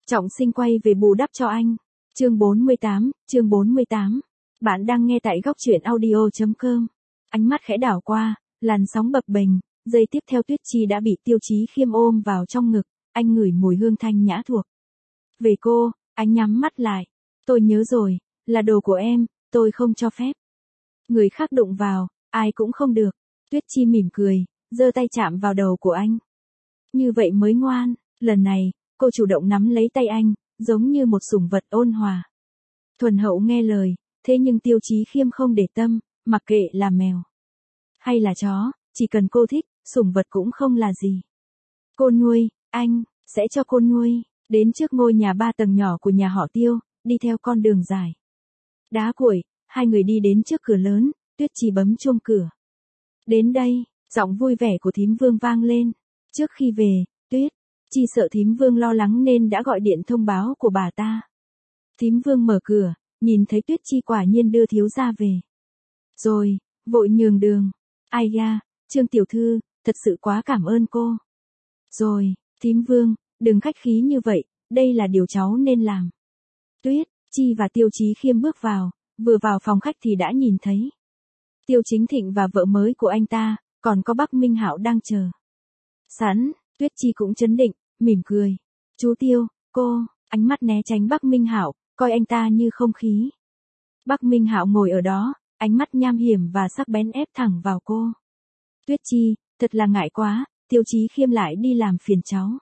Trọng Sinh quay về bù đắp cho anh. Chương 48. Bạn đang nghe tại góc truyện audio.com. Ánh mắt khẽ đảo qua, làn sóng bập bềnh, giây tiếp theo Tuyết Chi đã bị Tiêu Chí Khiêm ôm vào trong ngực, anh ngửi mùi hương thanh nhã thuộc về cô, anh nhắm mắt lại. Tôi nhớ rồi, là đồ của em, tôi không cho phép người khác đụng vào, ai cũng không được. Tuyết Chi mỉm cười, giơ tay chạm vào đầu của anh. Như vậy mới ngoan, lần này, cô chủ động nắm lấy tay anh, giống như một sủng vật ôn hòa. Thuần hậu nghe lời, thế nhưng Tiêu Chí Khiêm không để tâm, mặc kệ là mèo hay là chó, chỉ cần cô thích, sủng vật cũng không là gì. Cô nuôi, anh sẽ cho cô nuôi. Đến trước ngôi nhà 3 tầng nhỏ của nhà họ Tiêu, đi theo con đường dài đá cuội, hai người đi đến trước cửa lớn, Tuyết Chi bấm chuông cửa. Đến đây, giọng vui vẻ của thím Vương vang lên. Trước khi về, Tuyết Chi sợ thím Vương lo lắng nên đã gọi điện thông báo của bà ta. Thím Vương mở cửa, nhìn thấy Tuyết Chi quả nhiên đưa thiếu gia về rồi, vội nhường đường. Ai da, Trương tiểu thư, thật sự quá cảm ơn cô. Rồi, thím Vương, đừng khách khí như vậy, đây là điều cháu nên làm. Tuyết Chi và Tiêu Chí Khiêm bước vào, vừa vào phòng khách thì đã nhìn thấy Tiêu Chính Thịnh và vợ mới của anh ta, còn có Bắc Minh Hạo đang chờ sẵn. Tuyết Chi cũng trấn định, mỉm cười. Chú Tiêu, cô, ánh mắt né tránh Bắc Minh Hạo, coi anh ta như không khí. Bắc Minh Hạo ngồi ở đó, ánh mắt nham hiểm và sắc bén ép thẳng vào cô. Tuyết Chi, thật là ngại quá, Tiêu Chí Khiêm lại đi làm phiền cháu.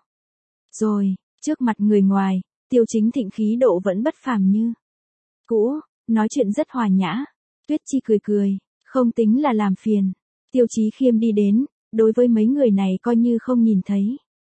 Rồi, trước mặt người ngoài, Tiêu Chính Thịnh khí độ vẫn bất phàm như cũ, nói chuyện rất hòa nhã. Tuyết Chi cười cười, không tính là làm phiền. Tiêu Chí Khiêm đi đến, đối với mấy người này coi như không nhìn thấy.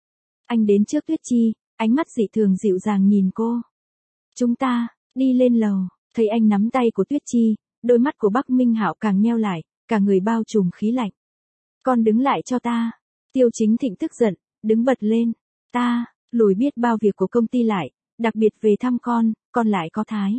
Anh đến trước Tuyết Chi, ánh mắt dị thường dịu dàng nhìn cô. Chúng ta đi lên lầu. Thấy anh nắm tay của Tuyết Chi, đôi mắt của Bắc Minh Hạo càng nheo lại, cả người bao trùm khí lạnh. Con đứng lại cho ta. Tiêu Chính Thịnh tức giận, đứng bật lên. Ta lùi biết bao việc của công ty lại, đặc biệt về thăm con lại có thái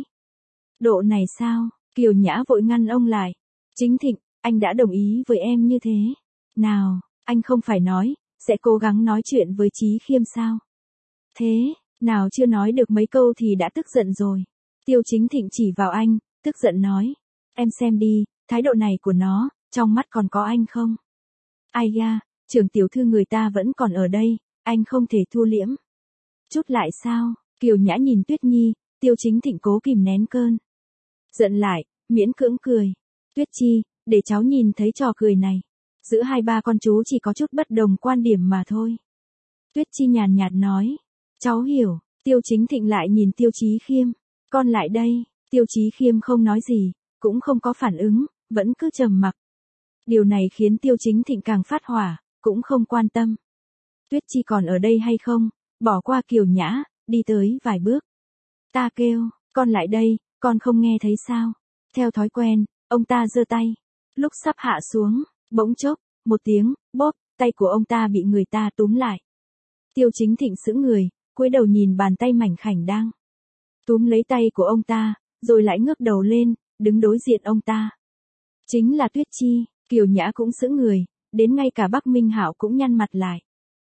độ này sao? Kiều Nhã vội ngăn ông lại. Chính Thịnh, anh đã đồng ý với em như thế. Nào, anh không phải nói, sẽ cố gắng nói chuyện với Chí Khiêm sao? Thế, nào chưa nói được mấy câu thì đã tức giận rồi. Tiêu Chính Thịnh chỉ vào anh, tức giận nói. Em xem đi, thái độ này của nó, trong mắt còn có anh không? Ai da, trưởng tiểu thư người ta vẫn còn ở đây, anh không thể thu liễm chút lại sao? Kiều Nhã nhìn Tuyết Nhi, Tiêu Chính Thịnh cố kìm nén cơn giận lại, miễn cưỡng cười. Tuyết Chi, để cháu nhìn thấy trò cười này. Giữa hai ba con chú chỉ có chút bất đồng quan điểm mà thôi. Tuyết Chi nhàn nhạt nói. Cháu hiểu. Tiêu Chính Thịnh lại nhìn Tiêu Chí Khiêm. Con lại đây. Tiêu Chí Khiêm không nói gì, cũng không có phản ứng, vẫn cứ trầm mặc. Điều này khiến Tiêu Chính Thịnh càng phát hỏa, cũng không quan tâm Tuyết Chi còn ở đây hay không, bỏ qua Kiều Nhã, đi tới vài bước. Ta kêu, con lại đây, con không nghe thấy sao? Theo thói quen, ông ta giơ tay. Lúc sắp hạ xuống, bỗng chốc, một tiếng, bóp, tay của ông ta bị người ta túm lại. Tiêu Chính Thịnh sững người, cúi đầu nhìn bàn tay mảnh khảnh đang túm lấy tay của ông ta, rồi lại ngước đầu lên, đứng đối diện ông ta. Chính là Tuyết Chi. Kiều Nhã cũng sững người, đến ngay cả Bắc Minh Hạo cũng nhăn mặt lại.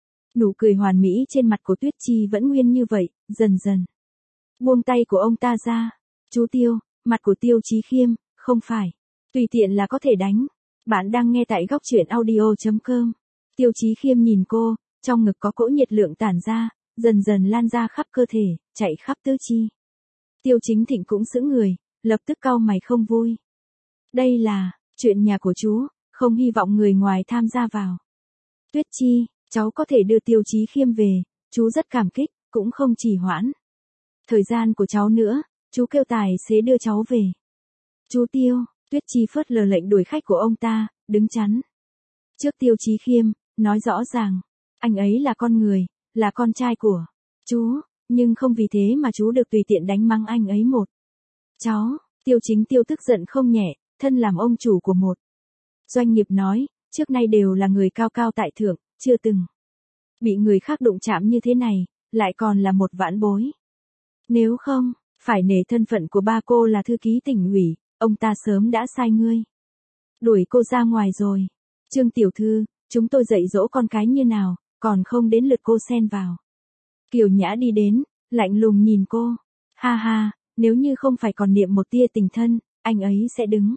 Nụ cười hoàn mỹ trên mặt của Tuyết Chi vẫn nguyên như vậy, dần dần buông tay của ông ta ra. Chú Tiêu, mặt của Tiêu Chí Khiêm, không phải tùy tiện là có thể đánh. Bạn đang nghe tại góc truyện audio.com. Tiêu Chí Khiêm nhìn cô, trong ngực có cỗ nhiệt lượng tản ra, dần dần lan ra khắp cơ thể, chạy khắp tứ chi. Tiêu Chính Thịnh cũng sững người, lập tức cau mày không vui. Đây là chuyện nhà của chú, không hy vọng người ngoài tham gia vào. Tuyết Chi, cháu có thể đưa Tiêu Chí Khiêm về, chú rất cảm kích, cũng không trì hoãn thời gian của cháu nữa, chú kêu tài xế đưa cháu về. Chú Tiêu, Tuyết Chi phớt lờ lệnh đuổi khách của ông ta, đứng chắn trước Tiêu Chí Khiêm, nói rõ ràng, anh ấy là con người, là con trai của chú, nhưng không vì thế mà chú được tùy tiện đánh mắng anh ấy một. Cháu, Tiêu Chính Tiêu tức giận không nhẹ, thân làm ông chủ của một doanh nghiệp nói, trước nay đều là người cao cao tại thượng, chưa từng bị người khác đụng chạm như thế này, lại còn là một vãn bối. Nếu không, phải nể thân phận của ba cô là thư ký tỉnh ủy, ông ta sớm đã sai ngươi đuổi cô ra ngoài rồi. Trương tiểu thư, chúng tôi dạy dỗ con cái như nào, còn không đến lượt cô xen vào. Kiều Nhã đi đến, Lạnh lùng nhìn cô. Ha ha, nếu như không phải còn niệm một tia tình thân, anh ấy sẽ đứng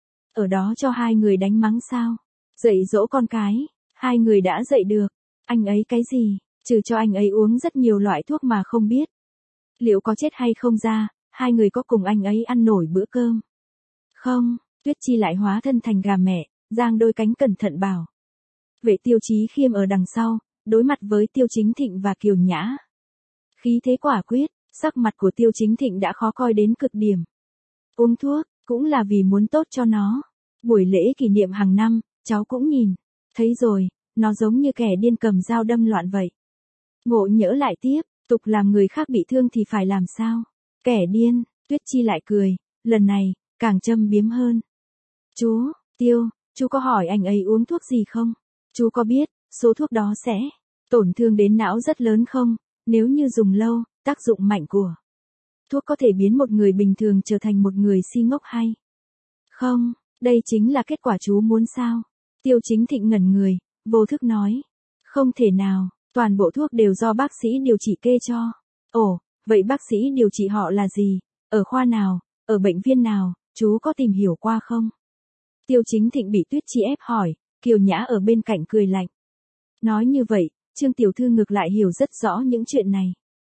ở đó cho hai người đánh mắng sao? Dạy dỗ con cái, hai người đã dạy được. Anh ấy cái gì? Trừ cho anh ấy uống rất nhiều loại thuốc mà không biết liệu có chết hay không ra, hai người có cùng anh ấy ăn nổi bữa cơm không? Tuyết Chi lại hóa thân thành gà mẹ, giang đôi cánh cẩn thận bảo vệ Tiêu Chí Khiêm ở đằng sau, đối mặt với Tiêu Chính Thịnh và Kiều Nhã. Khí thế quả quyết, sắc mặt của Tiêu Chính Thịnh đã khó coi đến cực điểm. Uống thuốc, cũng là vì muốn tốt cho nó. Buổi lễ kỷ niệm hàng năm, cháu cũng nhìn. Thấy rồi, nó giống như kẻ điên cầm dao đâm loạn vậy. Ngộ nhỡ lại tiếp, tục làm người khác bị thương thì phải làm sao? Kẻ điên, Tuyết Chi lại cười, lần này, càng châm biếm hơn. Chú, chú có hỏi anh ấy uống thuốc gì không? Chú có biết, số thuốc đó sẽ tổn thương đến não rất lớn không? Nếu như dùng lâu, tác dụng mạnh của thuốc có thể biến một người bình thường trở thành một người si ngốc hay không? Đây chính là kết quả chú muốn sao? Tiêu Chính Thịnh ngẩn người, vô thức nói. Không thể nào, toàn bộ thuốc đều do bác sĩ điều trị kê cho. Ồ, vậy bác sĩ điều trị họ là gì? Ở khoa nào? Ở bệnh viện nào? Chú có tìm hiểu qua không? Tiêu Chính Thịnh bị Tuyết Chi ép hỏi, Kiều Nhã ở bên cạnh cười lạnh. Nói như vậy, Trương tiểu thư ngược lại hiểu rất rõ những chuyện này.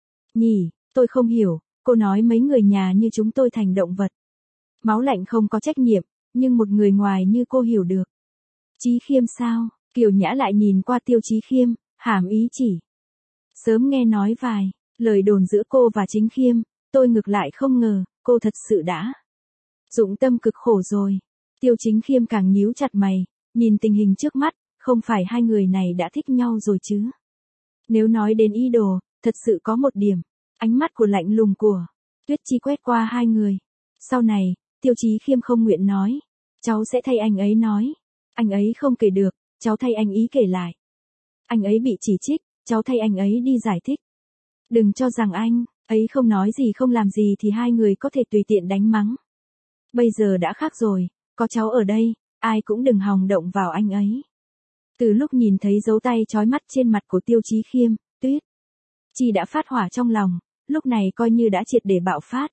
Nhỉ, tôi không hiểu, cô nói mấy người nhà như chúng tôi thành động vật. Máu lạnh không có trách nhiệm, nhưng một người ngoài như cô hiểu được. Chí Khiêm sao? Kiều Nhã lại nhìn qua Tiêu Chí Khiêm, hàm ý chỉ. Sớm nghe nói vài lời đồn giữa cô và Chính Khiêm, tôi ngược lại không ngờ, cô thật sự đã dụng tâm cực khổ rồi. Tiêu Chính Khiêm càng nhíu chặt mày, nhìn tình hình trước mắt, không phải hai người này đã thích nhau rồi chứ? Nếu nói đến ý đồ, thật sự có một điểm, ánh mắt của lạnh lùng của Tuyết Chi quét qua hai người. Sau này, Tiêu Chí Khiêm không nguyện nói, cháu sẽ thay anh ấy nói. Anh ấy không kể được, cháu thay anh ý kể lại. Anh ấy bị chỉ trích, cháu thay anh ấy đi giải thích. Đừng cho rằng anh ấy không nói gì không làm gì thì hai người có thể tùy tiện đánh mắng. Bây giờ đã khác rồi, có cháu ở đây, ai cũng đừng hòng động vào anh ấy. Từ lúc nhìn thấy dấu tay chói mắt trên mặt của Tiêu Chí Khiêm, Tuyết Chi đã phát hỏa trong lòng, lúc này coi như đã triệt để bạo phát.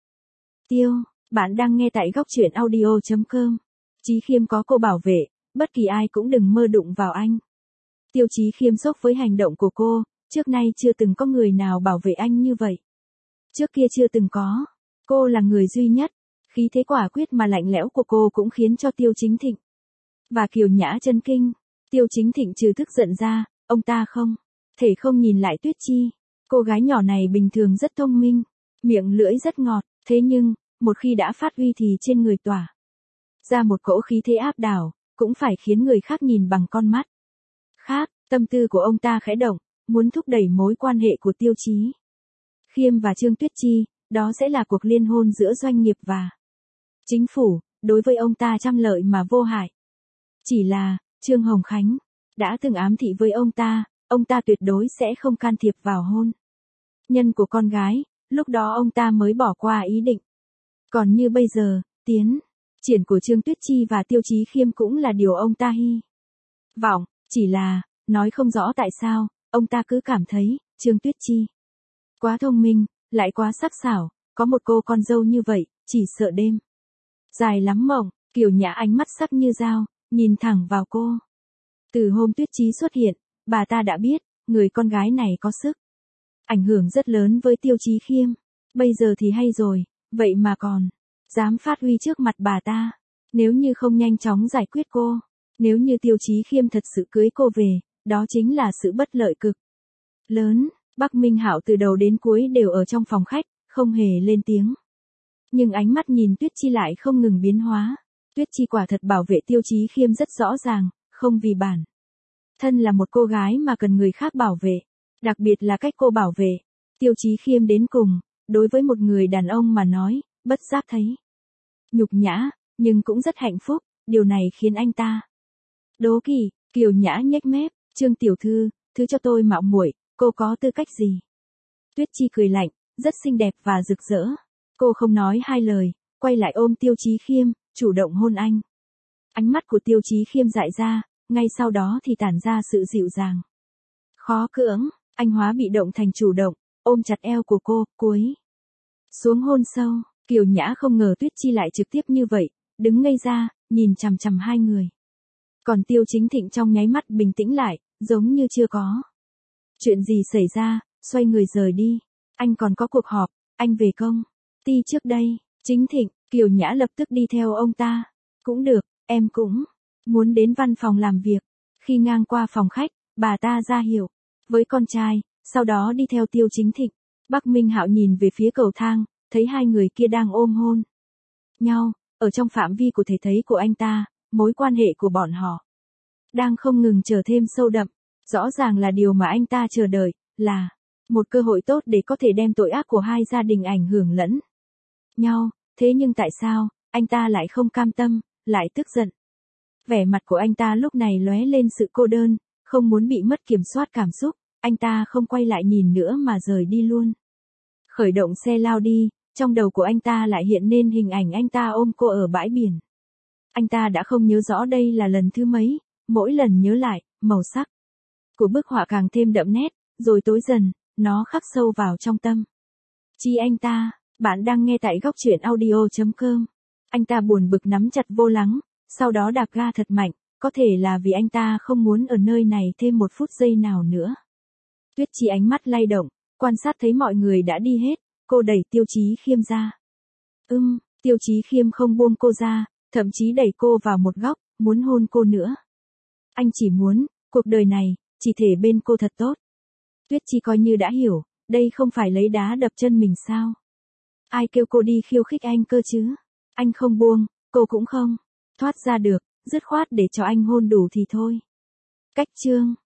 Bạn đang nghe tại góc truyện audio.com. Chí Khiêm có cô bảo vệ, bất kỳ ai cũng đừng mơ đụng vào anh. Tiêu Chí Khiêm sốc với hành động của cô, trước nay chưa từng có người nào bảo vệ anh như vậy. Trước kia chưa từng có. Cô là người duy nhất. Khí thế quả quyết mà lạnh lẽo của cô cũng khiến cho Tiêu Chính Thịnh và Kiều Nhã chấn kinh. Tiêu Chính Thịnh trừ tức giận ra, ông ta không thể không nhìn lại Tuyết Chi. Cô gái nhỏ này bình thường rất thông minh, miệng lưỡi rất ngọt, thế nhưng, một khi đã phát huy thì trên người tỏa ra một cỗ khí thế áp đảo, cũng phải khiến người khác nhìn bằng con mắt khác. Tâm tư của ông ta khẽ động, muốn thúc đẩy mối quan hệ của Tiêu Chí Khiêm và Trương Tuyết Chi, đó sẽ là cuộc liên hôn giữa doanh nghiệp và chính phủ, đối với ông ta trăm lợi mà vô hại. Chỉ là, Trương Hồng Khánh đã từng ám thị với ông ta tuyệt đối sẽ không can thiệp vào hôn nhân của con gái, lúc đó ông ta mới bỏ qua ý định. Còn như bây giờ, tiến triển của Trương Tuyết Chi và Tiêu Chí Khiêm cũng là điều ông ta hy vọng, chỉ là, nói không rõ tại sao, ông ta cứ cảm thấy, Trương Tuyết Chi quá thông minh, lại quá sắc sảo, có một cô con dâu như vậy, chỉ sợ đêm dài lắm mộng. Kiều Nhã ánh mắt sắc như dao, nhìn thẳng vào cô. Từ hôm Tuyết Chi xuất hiện, bà ta đã biết, người con gái này có sức ảnh hưởng rất lớn với Tiêu Chí Khiêm. Bây giờ thì hay rồi, vậy mà còn dám phát huy trước mặt bà ta. Nếu như không nhanh chóng giải quyết cô, nếu như Tiêu Chí Khiêm thật sự cưới cô về, đó chính là sự bất lợi cực lớn. Bắc Minh Hạo từ đầu đến cuối đều ở trong phòng khách, không hề lên tiếng. Nhưng ánh mắt nhìn Tuyết Chi lại không ngừng biến hóa. Tuyết Chi quả thật bảo vệ Tiêu Chí Khiêm rất rõ ràng, không vì bản thân là một cô gái mà cần người khác bảo vệ. Đặc biệt là cách cô bảo vệ Tiêu Chí Khiêm đến cùng, đối với một người đàn ông mà nói, bất giác thấy nhục nhã, nhưng cũng rất hạnh phúc, điều này khiến anh ta đố kỵ. Kiều Nhã nhếch mép, Trương tiểu thư, thứ cho tôi mạo muội, cô có tư cách gì? Tuyết Chi cười lạnh, rất xinh đẹp và rực rỡ. Cô không nói hai lời, quay lại ôm Tiêu Chí Khiêm, chủ động hôn anh. Ánh mắt của Tiêu Chí Khiêm dại ra, ngay sau đó thì tản ra sự dịu dàng khó cưỡng, anh hóa bị động thành chủ động, ôm chặt eo của cô, cúi xuống hôn sâu. Kiều Nhã không ngờ Tuyết Chi lại trực tiếp như vậy, đứng ngây ra, nhìn chằm chằm hai người. Còn Tiêu Chính Thịnh trong nháy mắt bình tĩnh lại, giống như chưa có chuyện gì xảy ra, xoay người rời đi. Anh còn có cuộc họp, anh về công ty trước đây. Chính Thịnh, Kiều Nhã lập tức đi theo ông ta. Cũng được, em cũng muốn đến văn phòng làm việc. Khi ngang qua phòng khách, bà ta ra hiệu với con trai, sau đó đi theo Tiêu Chính Thịnh. Bắc Minh Hạo nhìn về phía cầu thang, thấy hai người kia đang ôm hôn nhau, ở trong phạm vi của thể thấy của anh ta, mối quan hệ của bọn họ đang không ngừng trở thêm sâu đậm. Rõ ràng là điều mà anh ta chờ đợi, là một cơ hội tốt để có thể đem tội ác của hai gia đình ảnh hưởng lẫn nhau. Thế nhưng tại sao, anh ta lại không cam tâm, lại tức giận? Vẻ mặt của anh ta lúc này lóe lên sự cô đơn, không muốn bị mất kiểm soát cảm xúc, anh ta không quay lại nhìn nữa mà rời đi luôn. Khởi động xe lao đi, trong đầu của anh ta lại hiện lên hình ảnh anh ta ôm cô ở bãi biển. Anh ta đã không nhớ rõ đây là lần thứ mấy, mỗi lần nhớ lại, màu sắc của bức họa càng thêm đậm nét, rồi tối dần, nó khắc sâu vào trong tâm trí anh ta. Bạn đang nghe tại góc truyện audio.com. Anh ta buồn bực nắm chặt vô lăng, sau đó đạp ga thật mạnh, có thể là vì anh ta không muốn ở nơi này thêm một phút giây nào nữa. Tuyết Chi ánh mắt lay động, quan sát thấy mọi người đã đi hết, cô đẩy Tiêu Chí Khiêm ra. Tiêu Chí Khiêm không buông cô ra, thậm chí đẩy cô vào một góc, muốn hôn cô nữa. Anh chỉ muốn, cuộc đời này, chỉ thể bên cô thật tốt. Tuyết Chi coi như đã hiểu, đây không phải lấy đá đập chân mình sao? Ai kêu cô đi khiêu khích anh cơ chứ? Anh không buông, cô cũng không thoát ra được, dứt khoát để cho anh hôn đủ thì thôi. Cách chương